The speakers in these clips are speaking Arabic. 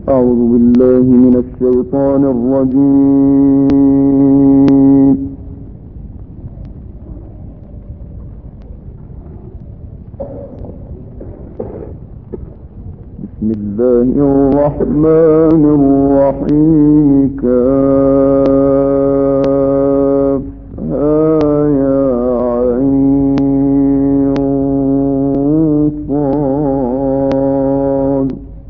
أعوذ بالله من الشيطان الرجيم. بسم الله الرحمن الرحيم. كافها يا عين صاد.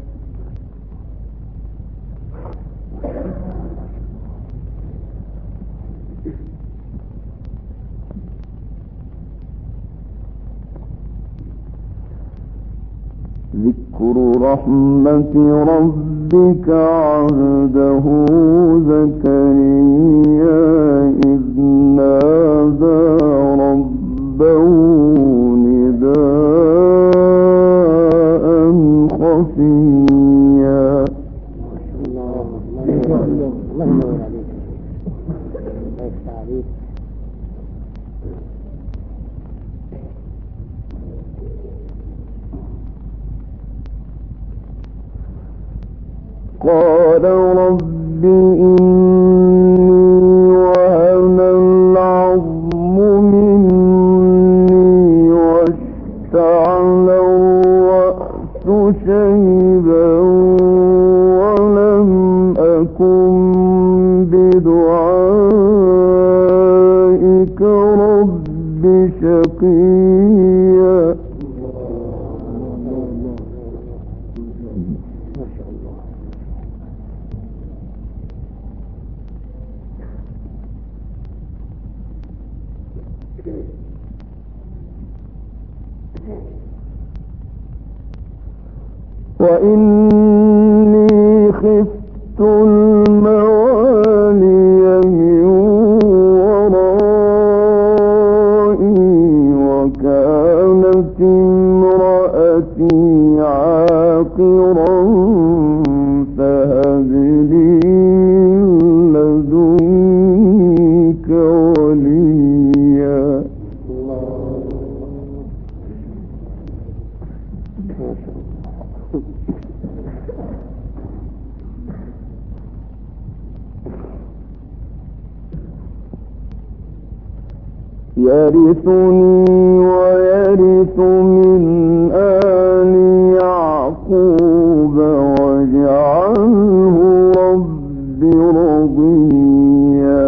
ذكر رحمة ربك عبده زكريا إذ نادى ربه نداء خفيا. قال رب إني وهن العظم مني واشتعل الرأس شيبا ولم أكن بدعائك رب شقيا. وإني خفت الموالي من ورائي وكانت امرأتي عاقرا فهب لي لدنك وليا. يرثني ويرث من آل يعقوب واجعله رب رضيا.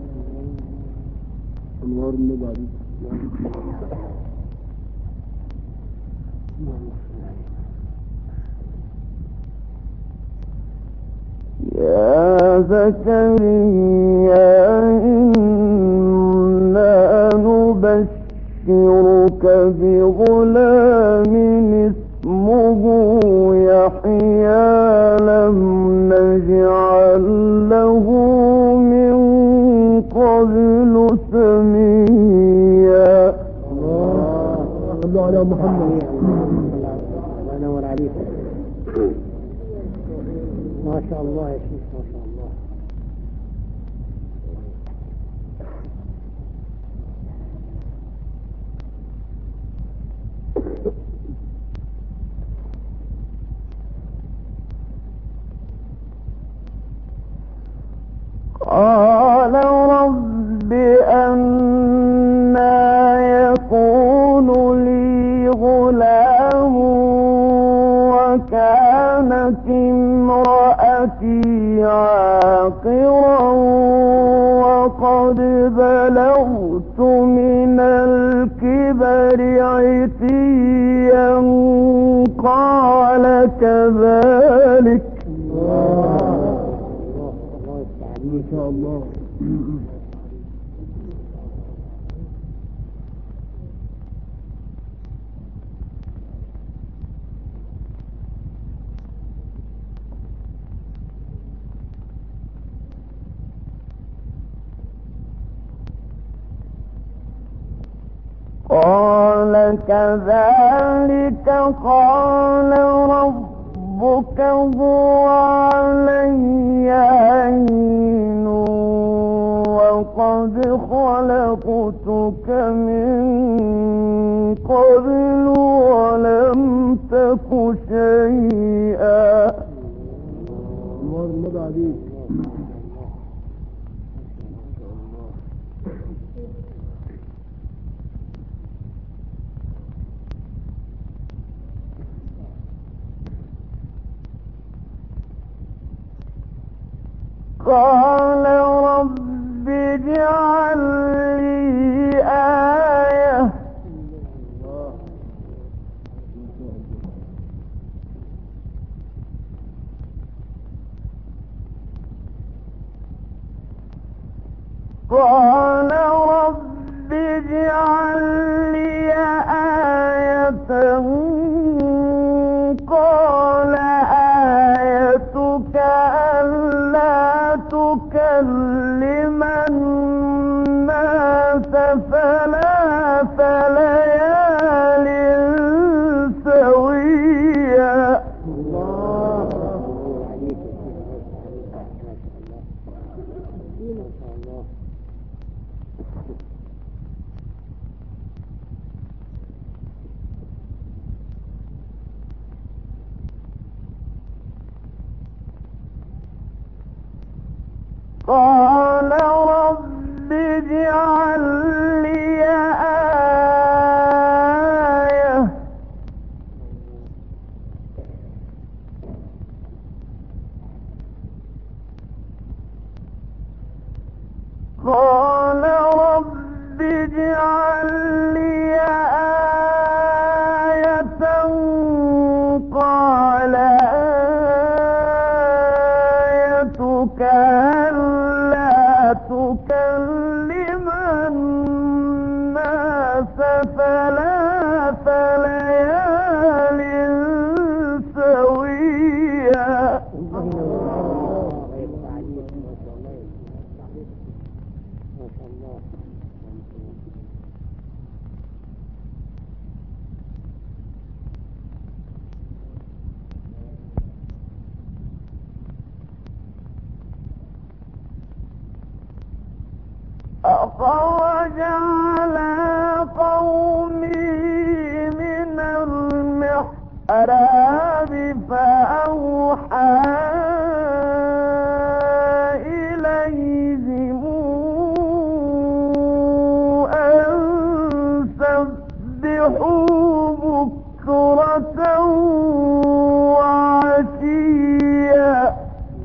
يا زكريا إنا نبشرك بغلام اسمه يحيى لم نجعل له من قبل سميا. صلوا على محمد. الله ينور عليك. ما شاء الله يا شيخ، ما شاء الله. قال رب أنى يكون لي غلام وكانت امرأتي عاقرا وقد بلغت من الكبر عتيا قال كذلك. ما شاء الله. قال كذلك قال ربك هو علي هين وقد خلقتك من قبل ولم تك شيئا. مضى عليك. قال رب اجعل لي آية قال رب اجعل لي آية قال آيتك ألا تكلم الناس ثلاث ليال سويا. قال رب اجعل لي آية قال رب اجعل لي آية قال آيتك ألا تكلم الناس ثلاث ليال سويا. أخرج على قومه من المحراب فأوحى إليهم أن سبحوا بكرة وعشيا.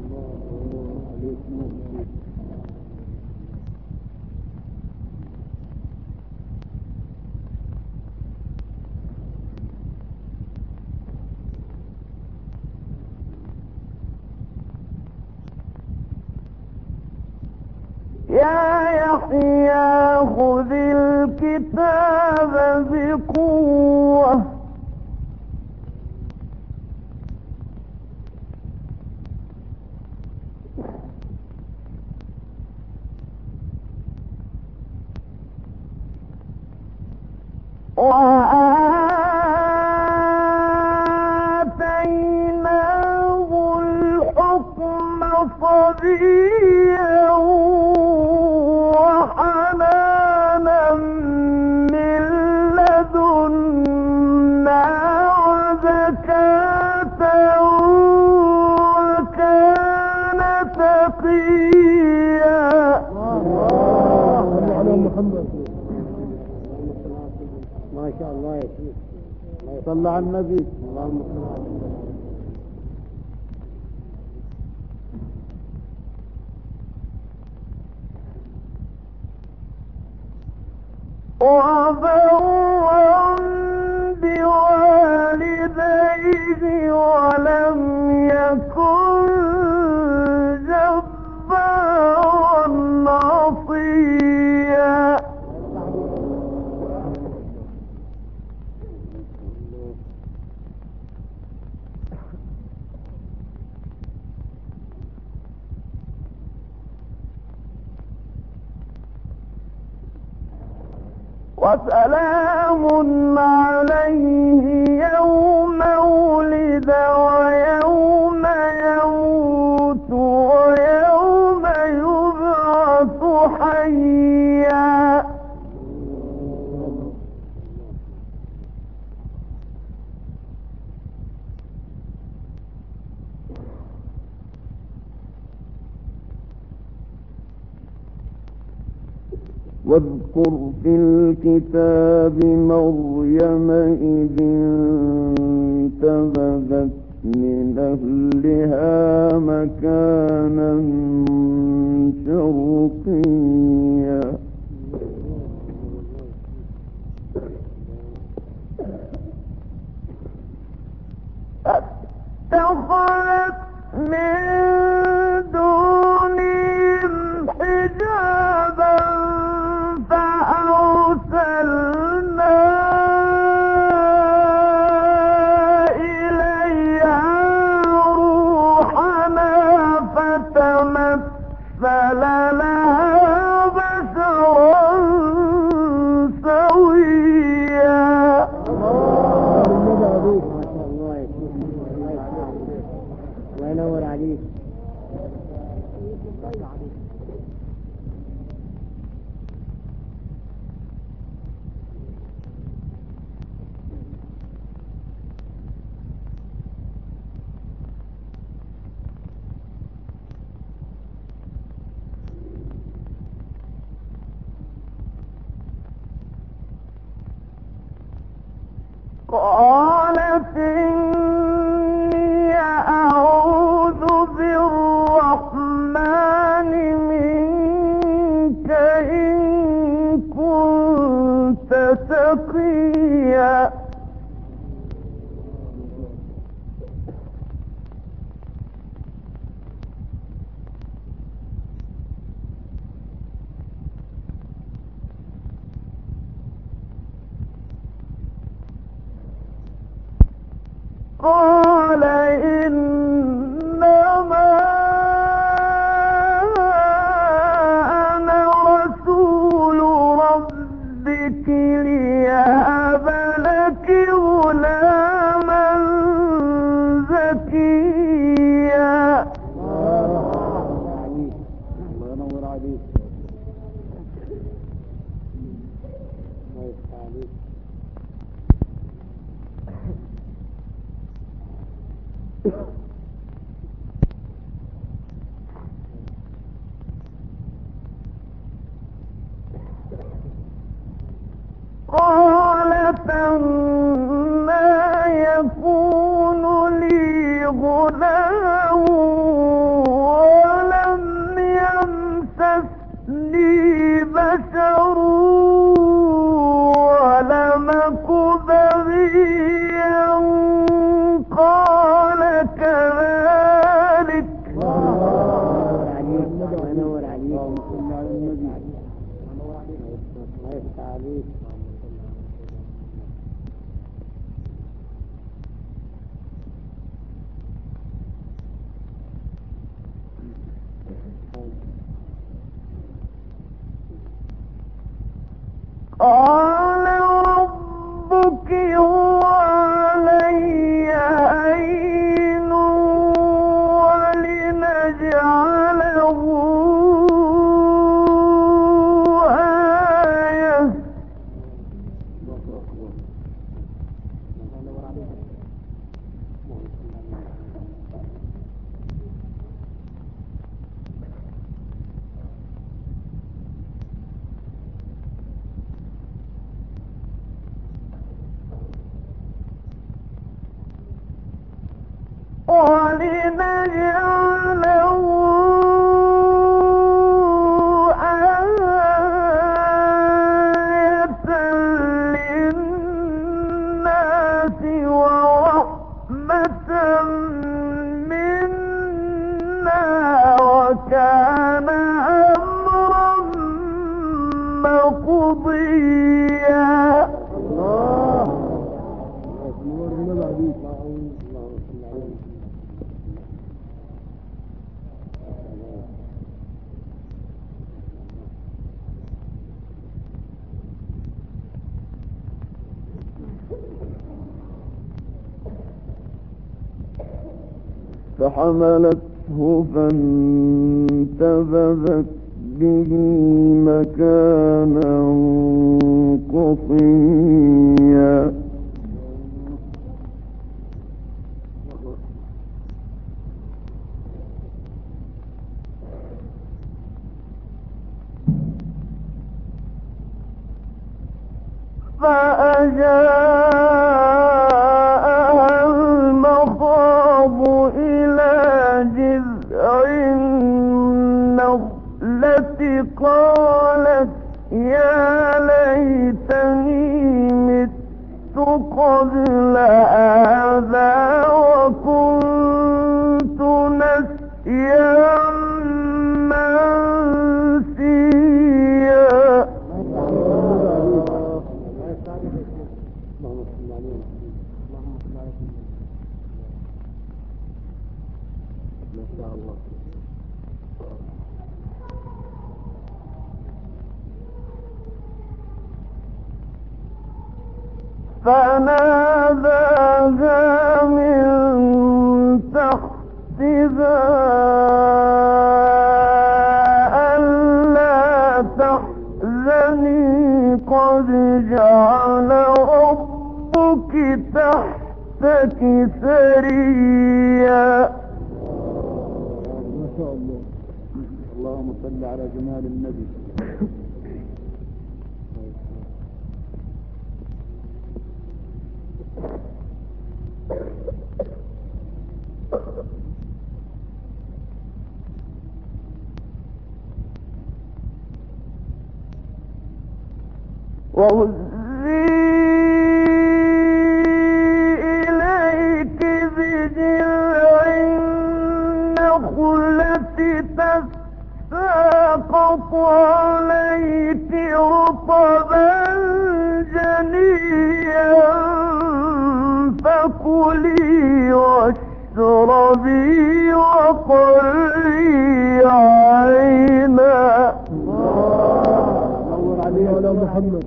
يا يحيى خذ الكتاب بقوة وآتيناه الحكم صبيا وحنانا من لدنا وزكاة وكان تقيا. ما شاء الله يا شيخ. صلى على النبي. اللهم صل على النبي. وبرا بوالديه ولم يكن جبارا عصيا. وسلام عليه يوم ولد ويوم يموت ويوم يبعث حيا. واذكر في الكتاب مريم إذ انتبذت من أهلها مكانا شرقيا اتخذت من دونهم حجابا فأرسلنا إليها روحنا فتمثل لها بشرا سويا. الله ينور عليك. قالت إني أعوذ بالرحمن منك إن كنت تقيا. قال إنما أنا رسول ربك ليهب لك غلاما زكيا. الله ينور عليك. الله يفتح عليك. قالت أنى يكون لي غلام ولم يمسسني بشر ولم أك بغيا قال كذلك. الله ينور عليك. الله يفتح عليك. قال ربك هو علي هين ولنجعله آية. ولنجعله آية للناس ورحمة منا وكان أمرا مقضيا. فحملته فانتبذت به مكانا قصيا. فأجاءها المخاض إلى جذع النخلة قالت يا ليتني مت قبل هذا وكنت نسيا منسيا. فناداها من تحتها ألا تحزني قد جعل ربك تحتك سريا. ما شاء الله. اللهم صل على جمال النبي. وهزي إليك بجذع النخلة تساقط عليك رطبا جنيا فكلي واشربي وقري عينا. نور عليه ولا محمد.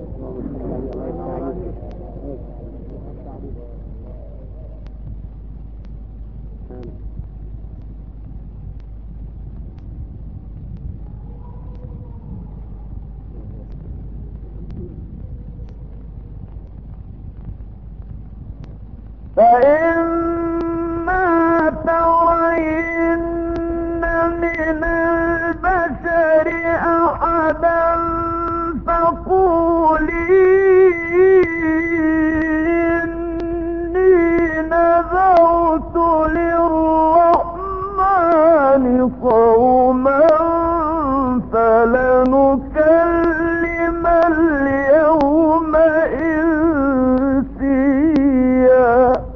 فإما ترين من البشر أحدا فقولي إني نذرت للرحمن صوما فلنكلم اليوم إنسيا.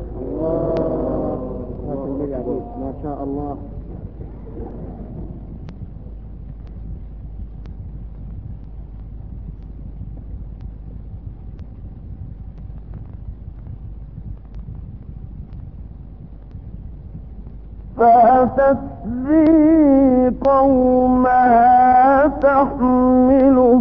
ما شاء الله. فأتت به قومها تحمله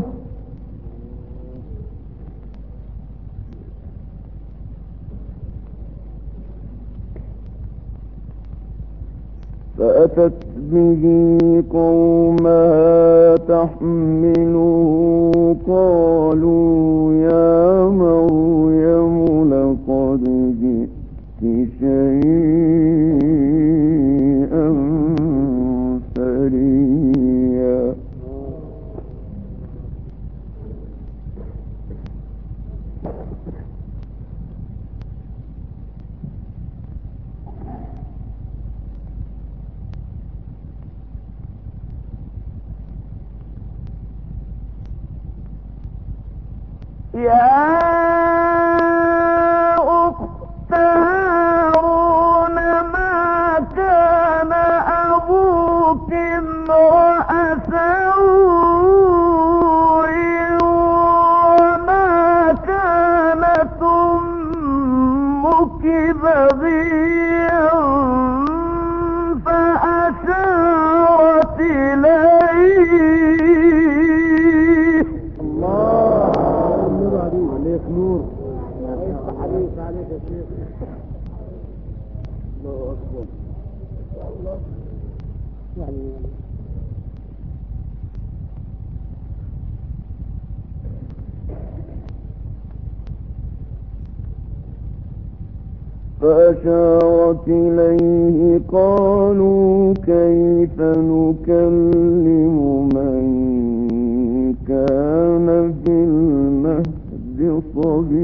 قالوا يا مريم لقد جئت شيئا فريا. يا أخت هارون ما كان أبوك امرأ سوء وما كانت أمك بغيا فأشارت إليه. عليك نور. عليك عليك يا شيخ. الله أكبر. يعني فأشارت إليه قالوا كيف نكلم من كان في المهد صبيا.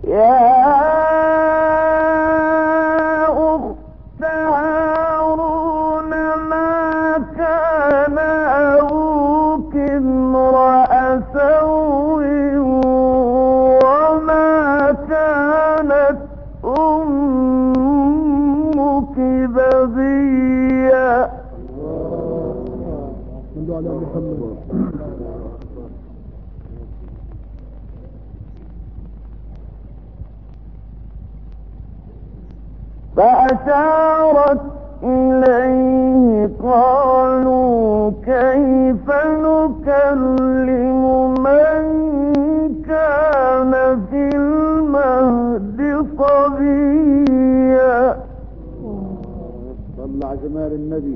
يا أخت هارون ما كان أبوك امرأ سوء وما كانت أمك بغيا. فأشارت إليه قالوا كيف نكلم من كان في المهد صبيا. طلع جمال النبي.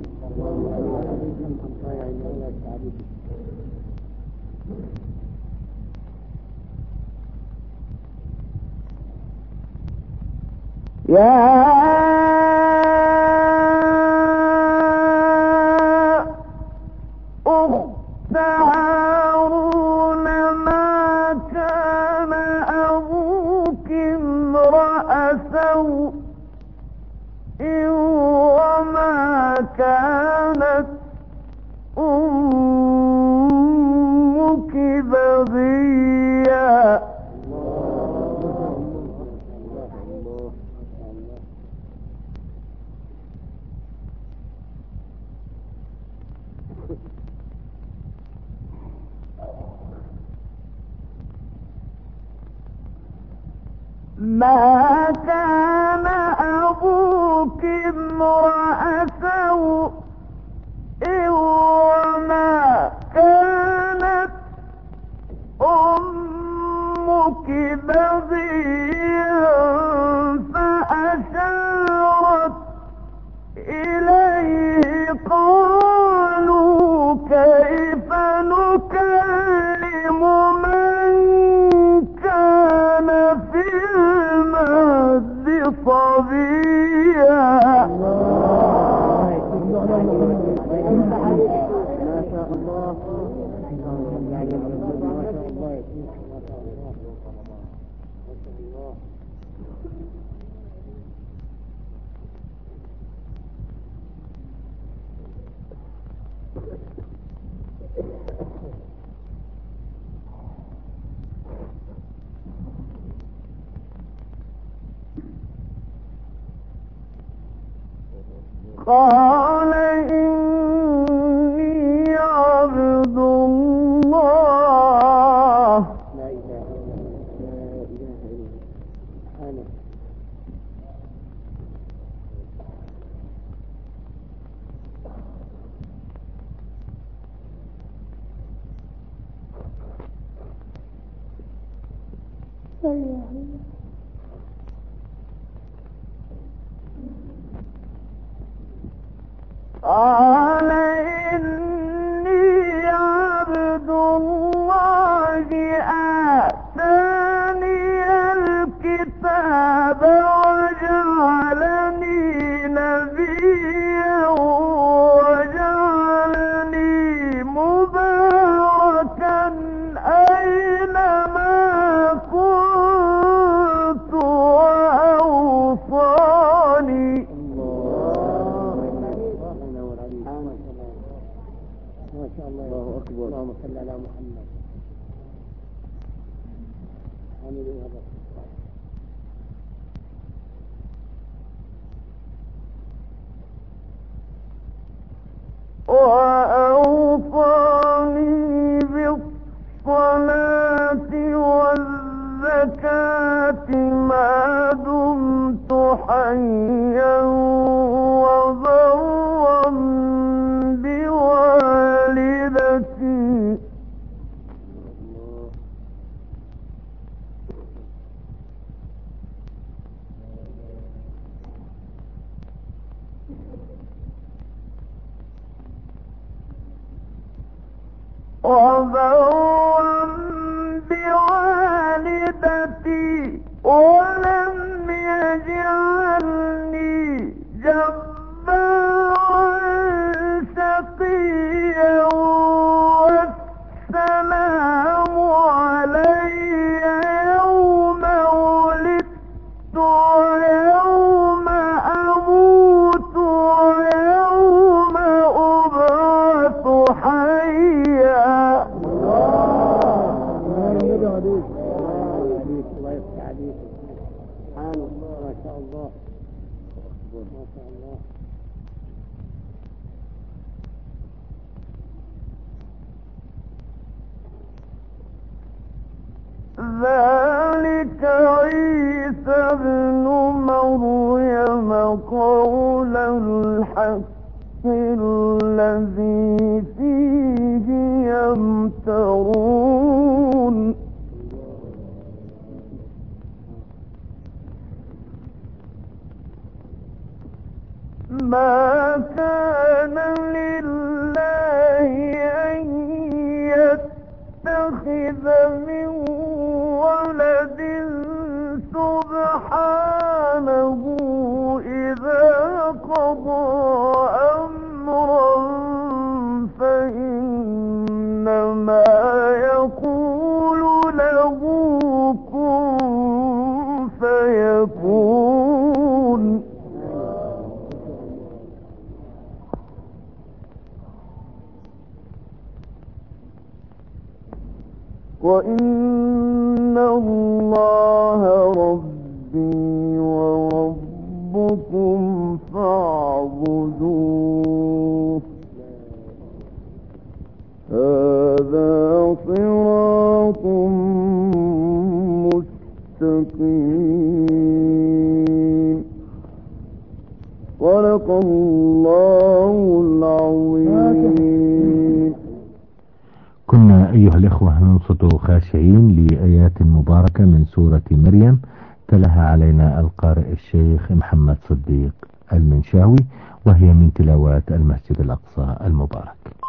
يا أخت هارون ما كان أبوك امرأ سوء وما كانت أمك بغيا. ما كان أبوك امرأ سوء وما كانت أمك بغيا. فأشارت إليه قالوا كيف نكلم من كان في المهد صبيا. ما شاء الله. قال إني عبد الله. لا إله إلا الله. قال إني عبد الله آتاني الكتاب وجعلني نبيا وجعلني مباركا أينما كنت وأوصاني. ما شاء الله. الله أكبر. اللهم صل على محمد. آمين يا رب. وأوصاني بالصلاة والزكاة ما دمت حيا وبرا بوالدتي. وبرا بوالدتي ولم يجعلني جبارا شقيا. والسلام علي يوم ولدت ذلك عيسى ابن مريم قول الحق الذي فيه يمترون ما كان لله أن يتخذ من ولد سبحانه إذا قضى أمرا فإنما يقول له كن فيكون وإن الله ربي وربكم فاعبدوه هذا صراط مستقيم صدق الله العظيم. كنا أيها الإخوة ننصت خاشعين لآيات مباركة من سورة مريم تلاها علينا القارئ الشيخ محمد صديق المنشاوي، وهي من تلاوات المسجد الأقصى المبارك.